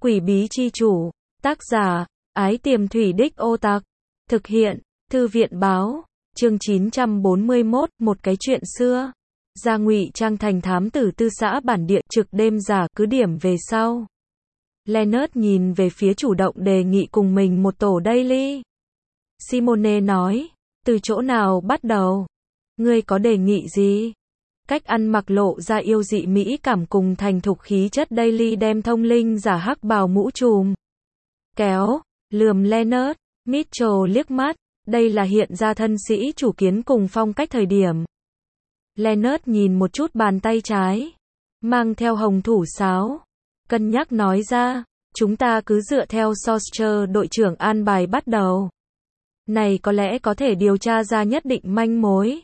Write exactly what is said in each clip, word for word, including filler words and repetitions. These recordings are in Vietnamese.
Quỷ bí chi chủ, tác giả, Ái Tiềm Thủy Đích Ô Tặc, thực hiện, Thư viện báo, chương chín trăm bốn mươi mốt, một cái chuyện xưa. Gia ngụy trang thành thám tử tư xã bản địa, trực đêm giả cứ điểm về sau. Leonard nhìn về phía chủ động đề nghị cùng mình một tổ daily. Simone nói, từ chỗ nào bắt đầu? Ngươi có đề nghị gì? Cách ăn mặc lộ ra yêu dị mỹ cảm cùng thành thục khí chất daily đem thông linh giả hắc bào mũ trùm. Kéo, lườm Leonard, Mitchell liếc mắt, đây là hiện ra thân sĩ chủ kiến cùng phong cách thời điểm. Leonard nhìn một chút bàn tay trái, mang theo hồng thủ sáo, cân nhắc nói ra, chúng ta cứ dựa theo Sorcerer đội trưởng an bài bắt đầu. Này có lẽ có thể điều tra ra nhất định manh mối,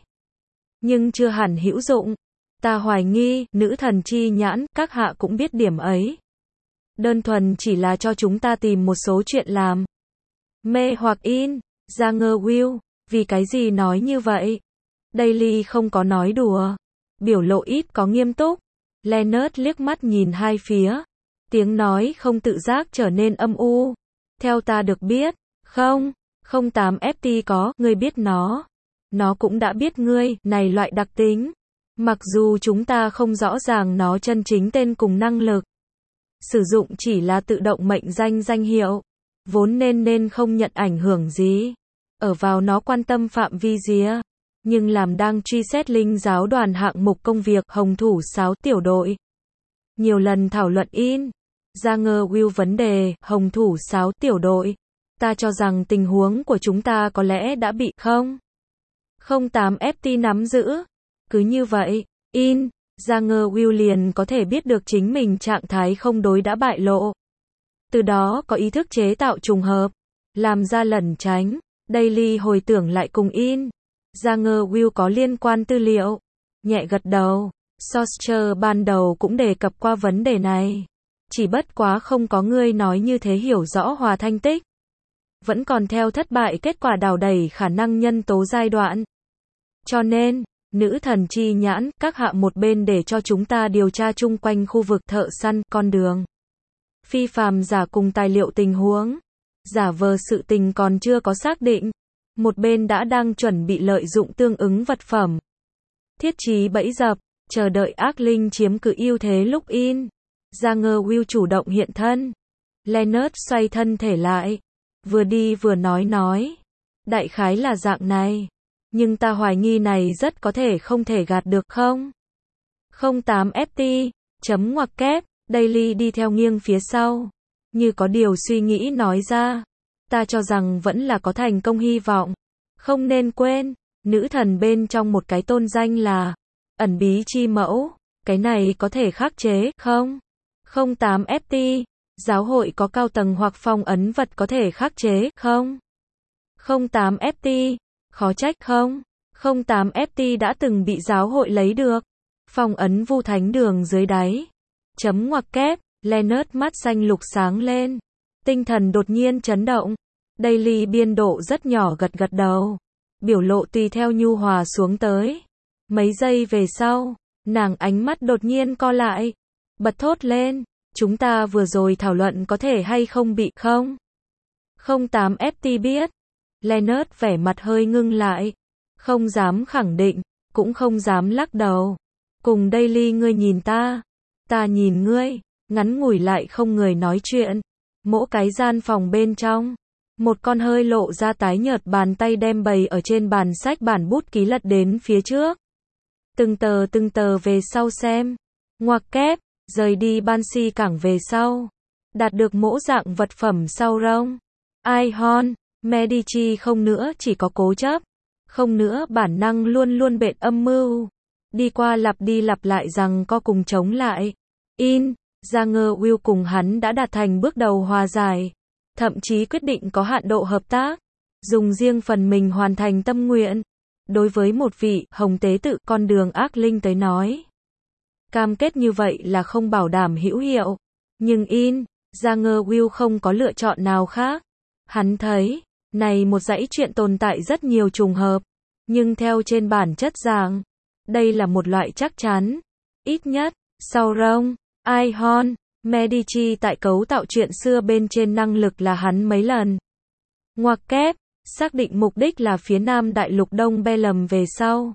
nhưng chưa hẳn hữu dụng. Ta hoài nghi, nữ thần chi nhãn, các hạ cũng biết điểm ấy. Đơn thuần chỉ là cho chúng ta tìm một số chuyện làm. Mê hoặc in, ra ngơ Will, vì cái gì nói như vậy? Daily không có nói đùa, biểu lộ ít có nghiêm túc. Leonard liếc mắt nhìn hai phía, tiếng nói không tự giác trở nên âm u. Theo ta được biết, không, không tám F T có, ngươi biết nó. Nó cũng đã biết ngươi, này loại đặc tính. Mặc dù chúng ta không rõ ràng nó chân chính tên cùng năng lực. Sử dụng chỉ là tự động mệnh danh danh hiệu. Vốn nên nên không nhận ảnh hưởng gì. Ở vào nó quan tâm phạm vi rìa. Nhưng làm đang truy xét linh giáo đoàn hạng mục công việc hồng thủ sáo tiểu đội. Nhiều lần thảo luận in. Ra ngơ Will vấn đề, hồng thủ sáo tiểu đội. Ta cho rằng tình huống của chúng ta có lẽ đã bị không. không tám F T nắm giữ. Cứ như vậy, in, ra ngơ Will liền có thể biết được chính mình trạng thái không đối đã bại lộ. Từ đó có ý thức chế tạo trùng hợp, làm ra lẩn tránh. Daily hồi tưởng lại cùng in. Ra ngơ Will có liên quan tư liệu. Nhẹ gật đầu. Sorcerer ban đầu cũng đề cập qua vấn đề này. Chỉ bất quá không có ngươi nói như thế hiểu rõ hòa thanh tích. Vẫn còn theo thất bại kết quả đào đẩy khả năng nhân tố giai đoạn. Cho nên, nữ thần chi nhãn, các hạ một bên để cho chúng ta điều tra chung quanh khu vực thợ săn, con đường. Phi phàm giả cùng tài liệu tình huống. Giả vờ sự tình còn chưa có xác định. Một bên đã đang chuẩn bị lợi dụng tương ứng vật phẩm. Thiết trí bẫy dập, chờ đợi ác linh chiếm cứ ưu thế lúc in. Ra ngơ Will chủ động hiện thân. Leonard xoay thân thể lại. Vừa đi vừa nói nói. Đại khái là dạng này. Nhưng ta hoài nghi này rất có thể không thể gạt được không? không tám F T, chấm ngoặc kép, Daily đi theo nghiêng phía sau. Như có điều suy nghĩ nói ra. Ta cho rằng vẫn là có thành công hy vọng. Không nên quên, nữ thần bên trong một cái tôn danh là ẩn bí chi mẫu. Cái này có thể khắc chế, không? không tám F T, giáo hội có cao tầng hoặc phong ấn vật có thể khắc chế, không? không tám F T, khó trách không? không tám F T đã từng bị giáo hội lấy được. Phong ấn vu thánh đường dưới đáy. Chấm ngoặc kép, Leonard mắt xanh lục sáng lên. Tinh thần đột nhiên chấn động. Daily biên độ rất nhỏ gật gật đầu. Biểu lộ tùy theo nhu hòa xuống tới. Mấy giây về sau, nàng ánh mắt đột nhiên co lại. Bật thốt lên, chúng ta vừa rồi thảo luận có thể hay không bị không? không tám F T biết. Leonard vẻ mặt hơi ngưng lại. Không dám khẳng định, cũng không dám lắc đầu. Cùng Daily ngươi nhìn ta, ta nhìn ngươi, ngắn ngủi lại không người nói chuyện. Mỗi cái gian phòng bên trong, một con hơi lộ ra tái nhợt bàn tay đem bày ở trên bàn sách bản bút ký lật đến phía trước. Từng tờ từng tờ về sau xem. Ngoặc kép, rời đi ban si cảng về sau. Đạt được mỗi dạng vật phẩm sau rông. Ai hon, Medici không nữa chỉ có cố chấp. Không nữa bản năng luôn luôn bện âm mưu. Đi qua lặp đi lặp lại rằng co cùng chống lại. In, ra ngơ Will cùng hắn đã đạt thành bước đầu hòa giải. Thậm chí quyết định có hạn độ hợp tác. Dùng riêng phần mình hoàn thành tâm nguyện. Đối với một vị hồng tế tự con đường ác linh tới nói. Cam kết như vậy là không bảo đảm hữu hiệu. Nhưng in, ra ngơ Will không có lựa chọn nào khác. Hắn thấy, này một dãy chuyện tồn tại rất nhiều trùng hợp. Nhưng theo trên bản chất rằng, đây là một loại chắc chắn. Ít nhất, sau rông, ai hon, Medici tại cấu tạo chuyện xưa bên trên năng lực là hắn mấy lần. Ngoặc kép, xác định mục đích là phía nam đại lục Đông Belem về sau.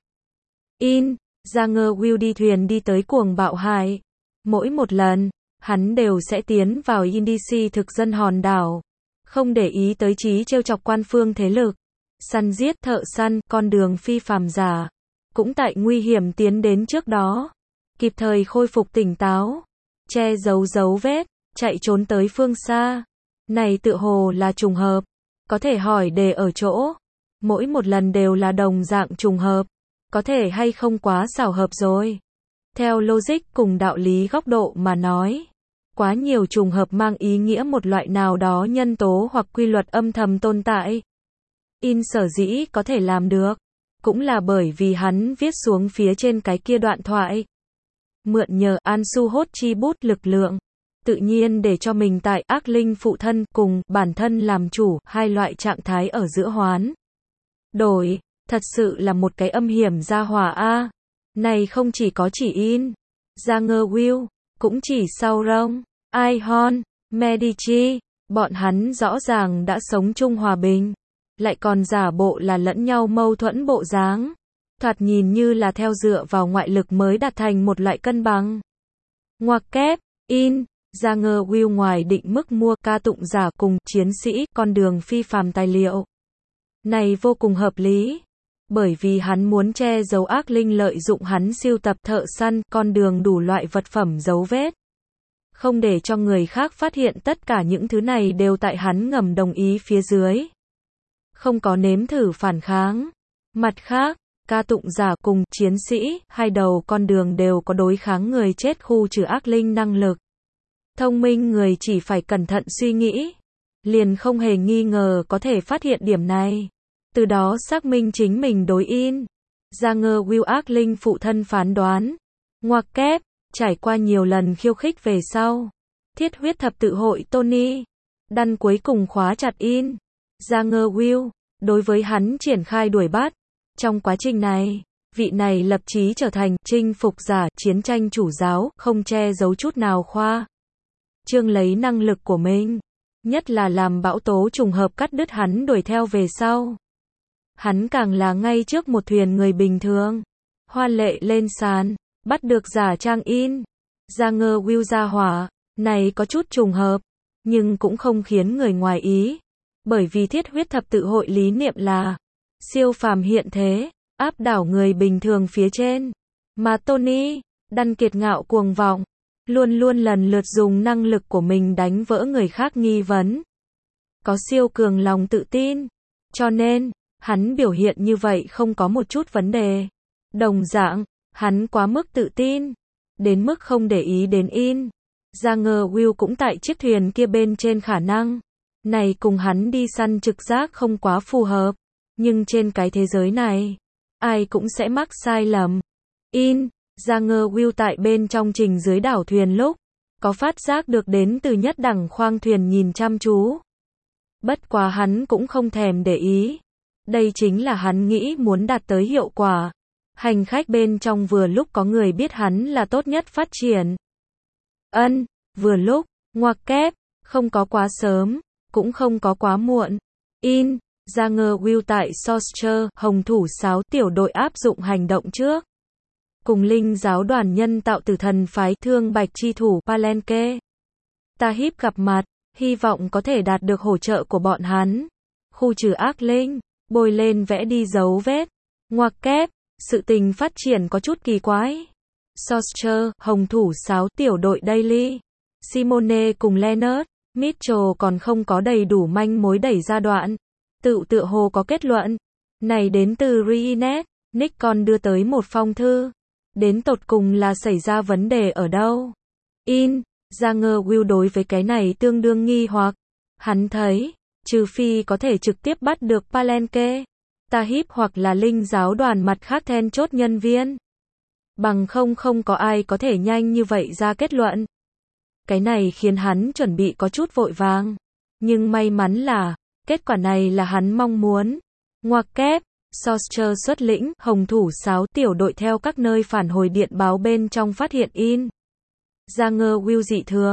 In, Janger Will đi thuyền đi tới cuồng bạo hải. Mỗi một lần, hắn đều sẽ tiến vào Indici thực dân hòn đảo. Không để ý tới trí trêu chọc quan phương thế lực. Săn giết thợ săn, con đường phi phàm giả. Cũng tại nguy hiểm tiến đến trước đó. Kịp thời khôi phục tỉnh táo. Che giấu dấu vết, chạy trốn tới phương xa. Này tự hồ là trùng hợp. Có thể hỏi đề ở chỗ. Mỗi một lần đều là đồng dạng trùng hợp. Có thể hay không quá xảo hợp rồi. Theo logic cùng đạo lý góc độ mà nói. Quá nhiều trùng hợp mang ý nghĩa một loại nào đó nhân tố hoặc quy luật âm thầm tồn tại. In sở dĩ có thể làm được. Cũng là bởi vì hắn viết xuống phía trên cái kia đoạn thoại. Mượn nhờ Ansu hốt chi bút lực lượng. Tự nhiên để cho mình tại ác linh phụ thân cùng bản thân làm chủ hai loại trạng thái ở giữa hoán. Đổi, thật sự là một cái âm hiểm gia hỏa A. Này không chỉ có chỉ In, Janger Will, cũng chỉ sau rông, Ihon, Medici, bọn hắn rõ ràng đã sống chung hòa bình. Lại còn giả bộ là lẫn nhau mâu thuẫn bộ dáng. Thoạt nhìn như là theo dựa vào ngoại lực mới đạt thành một loại cân bằng. Ngoặc kép, In, Janger Will ngoài định mức mua ca tụng giả cùng chiến sĩ con đường phi phàm tài liệu. Này vô cùng hợp lý. Bởi vì hắn muốn che giấu ác linh lợi dụng hắn siêu tập thợ săn con đường đủ loại vật phẩm dấu vết. Không để cho người khác phát hiện tất cả những thứ này đều tại hắn ngầm đồng ý phía dưới. Không có nếm thử phản kháng. Mặt khác, ca tụng giả cùng chiến sĩ, hai đầu con đường đều có đối kháng người chết khu trừ ác linh năng lực. Thông minh người chỉ phải cẩn thận suy nghĩ. Liền không hề nghi ngờ có thể phát hiện điểm này. Từ đó xác minh chính mình đối In. Janger Will ác linh phụ thân phán đoán. Ngoặc kép, trải qua nhiều lần khiêu khích về sau. Thiết huyết thập tự hội Tony. Đăn cuối cùng khóa chặt In. Janger Will, đối với hắn triển khai đuổi bắt. Trong quá trình này, vị này lập chí trở thành chinh phục giả chiến tranh chủ giáo, không che giấu chút nào khoa. Trương lấy năng lực của mình, nhất là làm bão tố trùng hợp cắt đứt hắn đuổi theo về sau. Hắn càng là ngay trước một thuyền người bình thường, hoa lệ lên sàn, bắt được giả trang In. Janger Will ra hỏa, này có chút trùng hợp, nhưng cũng không khiến người ngoài ý. Bởi vì thiết huyết thập tự hội lý niệm là siêu phàm hiện thế, áp đảo người bình thường phía trên. Mà Tony, đăn kiệt ngạo cuồng vọng, luôn luôn lần lượt dùng năng lực của mình đánh vỡ người khác nghi vấn. Có siêu cường lòng tự tin. Cho nên, hắn biểu hiện như vậy không có một chút vấn đề. Đồng dạng, hắn quá mức tự tin. Đến mức không để ý đến In. Janger Will cũng tại chiếc thuyền kia bên trên khả năng. Này cùng hắn đi săn trực giác không quá phù hợp. Nhưng trên cái thế giới này, ai cũng sẽ mắc sai lầm. In, Janger Will tại bên trong trình dưới đảo thuyền lúc, có phát giác được đến từ nhất đẳng khoang thuyền nhìn chăm chú. Bất quá hắn cũng không thèm để ý. Đây chính là hắn nghĩ muốn đạt tới hiệu quả. Hành khách bên trong vừa lúc có người biết hắn là tốt nhất phát triển. Ân, vừa lúc, ngoặc kép, không có quá sớm, cũng không có quá muộn. In, Janger Will tại Sorcerer, Hồng Thủ Sáo tiểu đội áp dụng hành động trước. Cùng linh giáo đoàn nhân tạo tử thần phái thương bạch chi thủ Palenque. Tahib gặp mặt, hy vọng có thể đạt được hỗ trợ của bọn hắn. Khu trừ ác linh, bôi lên vẽ đi dấu vết. Ngoặc kép, sự tình phát triển có chút kỳ quái. Sorcerer, Hồng Thủ Sáo tiểu đội Daily. Simone cùng Leonard, Mitchell còn không có đầy đủ manh mối đẩy ra đoạn. Tự tựa hồ có kết luận. Này đến từ Reenet, Nick còn đưa tới một phong thư. Đến tột cùng là xảy ra vấn đề ở đâu? In, Janger Will đối với cái này tương đương nghi hoặc. Hắn thấy, trừ phi có thể trực tiếp bắt được Palenque, Tahib hoặc là linh giáo đoàn mặt khác then chốt nhân viên. Bằng không không có ai có thể nhanh như vậy ra kết luận. Cái này khiến hắn chuẩn bị có chút vội vàng. Nhưng may mắn là, kết quả này là hắn mong muốn. Ngoặc kép, Sorcerer xuất lĩnh, Hồng Thủ Sáo tiểu đội theo các nơi phản hồi điện báo bên trong phát hiện In. Janger Will dị thường.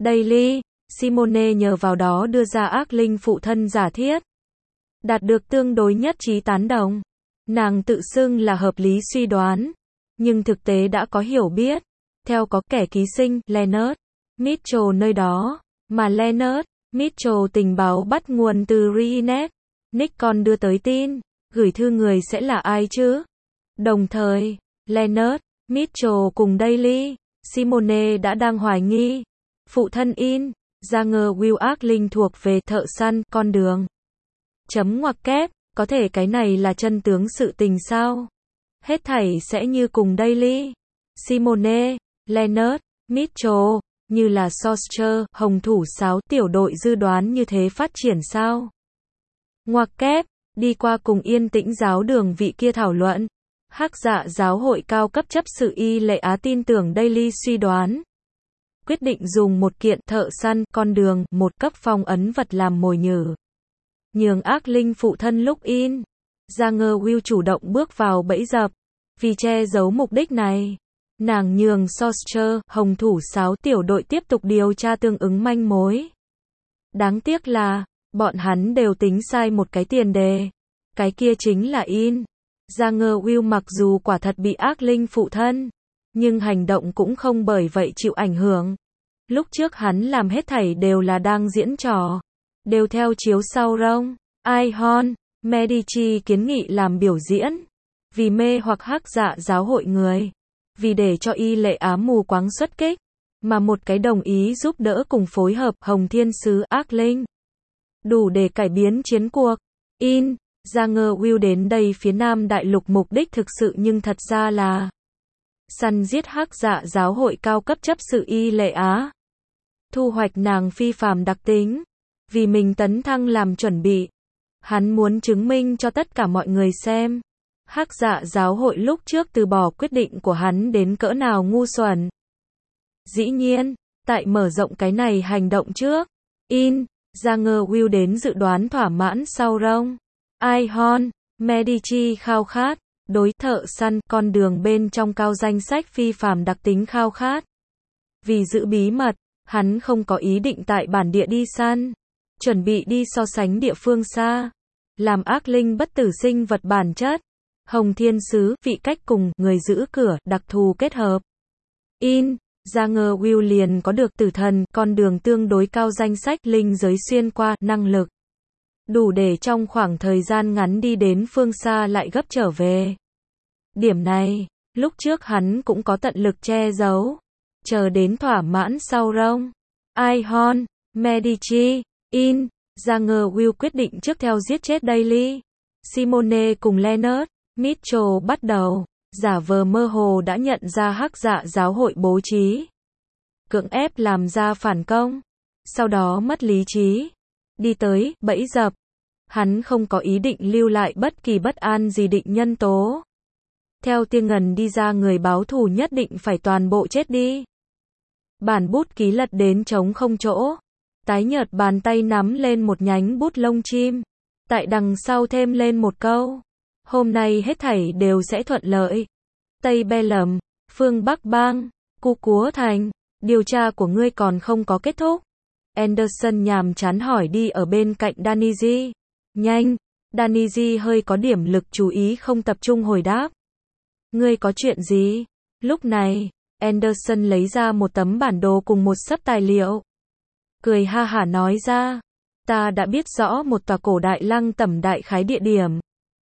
Daily, Simone nhờ vào đó đưa ra ác linh phụ thân giả thiết. Đạt được tương đối nhất trí tán đồng. Nàng tự xưng là hợp lý suy đoán, nhưng thực tế đã có hiểu biết. Theo có kẻ ký sinh, Leonard Mitchell nơi đó, mà Leonard Mitchell tình báo bắt nguồn từ Reenet. Nick còn đưa tới tin, gửi thư người sẽ là ai chứ? Đồng thời, Leonard Mitchell cùng Daily, Simone đã đang hoài nghi. Phụ thân In, ra ngờ Will ác linh thuộc về thợ săn, con đường. Chấm ngoặc kép, có thể cái này là chân tướng sự tình sao? Hết thảy sẽ như cùng Daily, Simone, Leonard, Mitchell, như là Sorcerer, hồng thủ sáo, tiểu đội dự đoán như thế phát triển sao? Ngoặc kép, đi qua cùng Yên Tĩnh giáo đường vị kia thảo luận. Hắc Dạ giáo hội cao cấp chấp sự Y Lệ Á tin tưởng Daily suy đoán. Quyết định dùng một kiện thợ săn, con đường, một cấp phong ấn vật làm mồi nhử. Nhường ác linh phụ thân lúc In. Ra ngờ Will chủ động bước vào bẫy dập. Vì che giấu mục đích này, nàng nhường Sorcerer, hồng thủ sáo tiểu đội tiếp tục điều tra tương ứng manh mối. Đáng tiếc là, bọn hắn đều tính sai một cái tiền đề. Cái kia chính là In. Ra ngờ Will mặc dù quả thật bị ác linh phụ thân, nhưng hành động cũng không bởi vậy chịu ảnh hưởng. Lúc trước hắn làm hết thảy đều là đang diễn trò, đều theo chiếu sau rông. Ihon, Medici kiến nghị làm biểu diễn, vì mê hoặc Hắc Dạ giáo hội người, vì để cho Y Lệ Á mù quáng xuất kích, mà một cái đồng ý giúp đỡ cùng phối hợp Hồng Thiên Sứ ác linh, đủ để cải biến chiến cuộc. In, ra ngờ Will đến đây phía Nam Đại Lục mục đích thực sự nhưng thật ra là săn giết Hắc Dạ giáo hội cao cấp chấp sự Y Lệ Á, thu hoạch nàng phi phàm đặc tính, vì mình tấn thăng làm chuẩn bị. Hắn muốn chứng minh cho tất cả mọi người xem, Hắc Dạ giáo hội lúc trước từ bỏ quyết định của hắn đến cỡ nào ngu xuẩn. Dĩ nhiên, tại mở rộng cái này hành động trước, In, ra ngờ Will đến dự đoán thỏa mãn sau rông. Ihon, Medici khao khát, đối thợ săn, con đường bên trong cao danh sách phi phàm đặc tính khao khát. Vì giữ bí mật, hắn không có ý định tại bản địa đi săn, chuẩn bị đi so sánh địa phương xa, làm ác linh bất tử sinh vật bản chất. Hồng Thiên Sứ, vị cách cùng người giữ cửa, đặc thù kết hợp. In, ra ngờ Will liền có được tử thần, con đường tương đối cao danh sách linh giới xuyên qua, năng lực. Đủ để trong khoảng thời gian ngắn đi đến phương xa lại gấp trở về. Điểm này, lúc trước hắn cũng có tận lực che giấu. Chờ đến thỏa mãn sau rông. Ihon, Medici, In, ra ngờ Will quyết định trước theo giết chết Daily. Simone cùng Leonard Mitchell bắt đầu giả vờ mơ hồ đã nhận ra Hắc Dạ giáo hội bố trí, cưỡng ép làm ra phản công, sau đó mất lý trí, đi tới bẫy dập. Hắn không có ý định lưu lại bất kỳ bất an gì định nhân tố. Theo Tiên Ngần đi ra người báo thù nhất định phải toàn bộ chết đi. Bản bút ký lật đến trống không chỗ. Tái nhợt bàn tay nắm lên một nhánh bút lông chim. Tại đằng sau thêm lên một câu. Hôm nay hết thảy đều sẽ thuận lợi. Tây Be Lầm, phương Bắc Bang, Cu Cúa Thành, điều tra của ngươi còn không có kết thúc. Anderson nhàm chán hỏi đi ở bên cạnh Daniji. Nhanh, Daniji hơi có điểm lực chú ý không tập trung hồi đáp. Ngươi có chuyện gì? Lúc này, Anderson lấy ra một tấm bản đồ cùng một xấp tài liệu. Cười ha hả nói ra. Ta đã biết rõ một tòa cổ đại lăng tẩm đại khái địa điểm.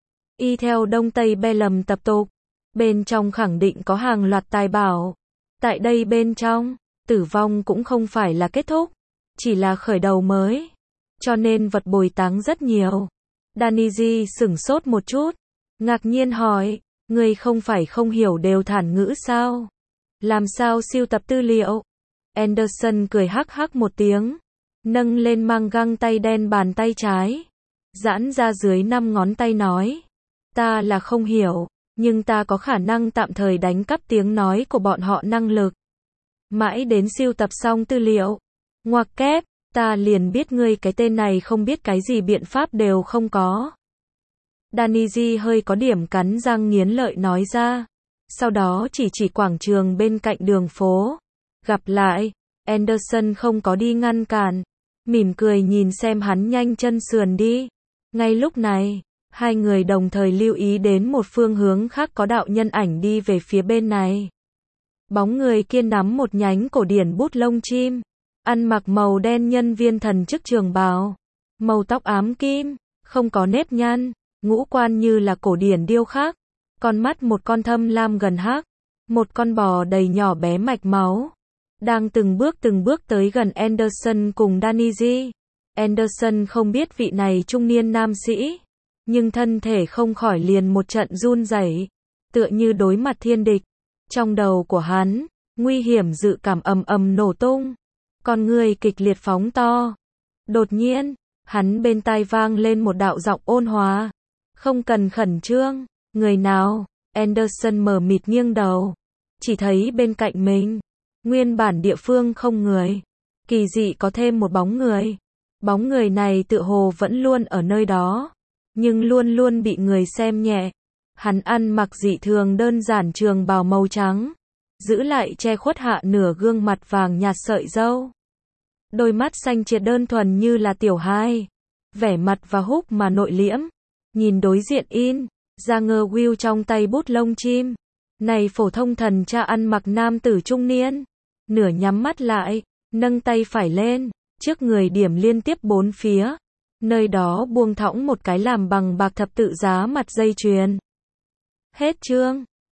Y theo Đông Tây Be Lầm tập tục. Bên trong khẳng định có hàng loạt tài bảo. Tại đây bên trong, tử vong cũng không phải là kết thúc. Chỉ là khởi đầu mới. Cho nên vật bồi táng rất nhiều. Daniji sửng sốt một chút. Ngạc nhiên hỏi. Ngươi không phải không hiểu đều thản ngữ sao? Làm sao siêu tập tư liệu? Anderson cười hắc hắc một tiếng. Nâng lên mang găng tay đen bàn tay trái. Giãn ra dưới năm ngón tay nói. Ta là không hiểu. Nhưng ta có khả năng tạm thời đánh cắp tiếng nói của bọn họ năng lực. Mãi đến siêu tập xong tư liệu. Ngoặc kép. Ta liền biết ngươi cái tên này không biết cái gì biện pháp đều không có. Daniji hơi có điểm cắn răng nghiến lợi nói ra. Sau đó chỉ chỉ quảng trường bên cạnh đường phố. Gặp lại. Anderson không có đi ngăn cản, mỉm cười nhìn xem hắn nhanh chân sườn đi. Ngay lúc này, hai người đồng thời lưu ý đến một phương hướng khác có đạo nhân ảnh đi về phía bên này. Bóng người kia nắm một nhánh cổ điển bút lông chim, ăn mặc màu đen nhân viên thần chức trường bào, màu tóc ám kim, không có nếp nhăn, ngũ quan như là cổ điển điêu khắc, con mắt một con thâm lam gần hắc, một con bò đầy nhỏ bé mạch máu, đang từng bước từng bước tới gần Anderson cùng Danny. Anderson không biết vị này trung niên nam sĩ, nhưng thân thể không khỏi liền một trận run rẩy, tựa như đối mặt thiên địch. Trong đầu của hắn, nguy hiểm dự cảm ầm ầm nổ tung, con người kịch liệt phóng to. Đột nhiên, hắn bên tai vang lên một đạo giọng ôn hòa, không cần khẩn trương, người nào? Anderson mờ mịt nghiêng đầu, chỉ thấy bên cạnh mình, nguyên bản địa phương không người, kỳ dị có thêm một bóng người. Bóng người này tựa hồ vẫn luôn ở nơi đó, nhưng luôn luôn bị người xem nhẹ. Hắn ăn mặc dị thường đơn giản trường bào màu trắng, giữ lại che khuất hạ nửa gương mặt vàng nhạt sợi râu. Đôi mắt xanh triệt đơn thuần như là tiểu hai, vẻ mặt và húc mà nội liễm. Nhìn đối diện in, ra ngơ Will trong tay bút lông chim. Này phổ thông thần cha ăn mặc nam tử trung niên, nửa nhắm mắt lại, nâng tay phải lên, trước người điểm liên tiếp bốn phía. Nơi đó buông thõng một cái làm bằng bạc thập tự giá mặt dây chuyền. Hết chương.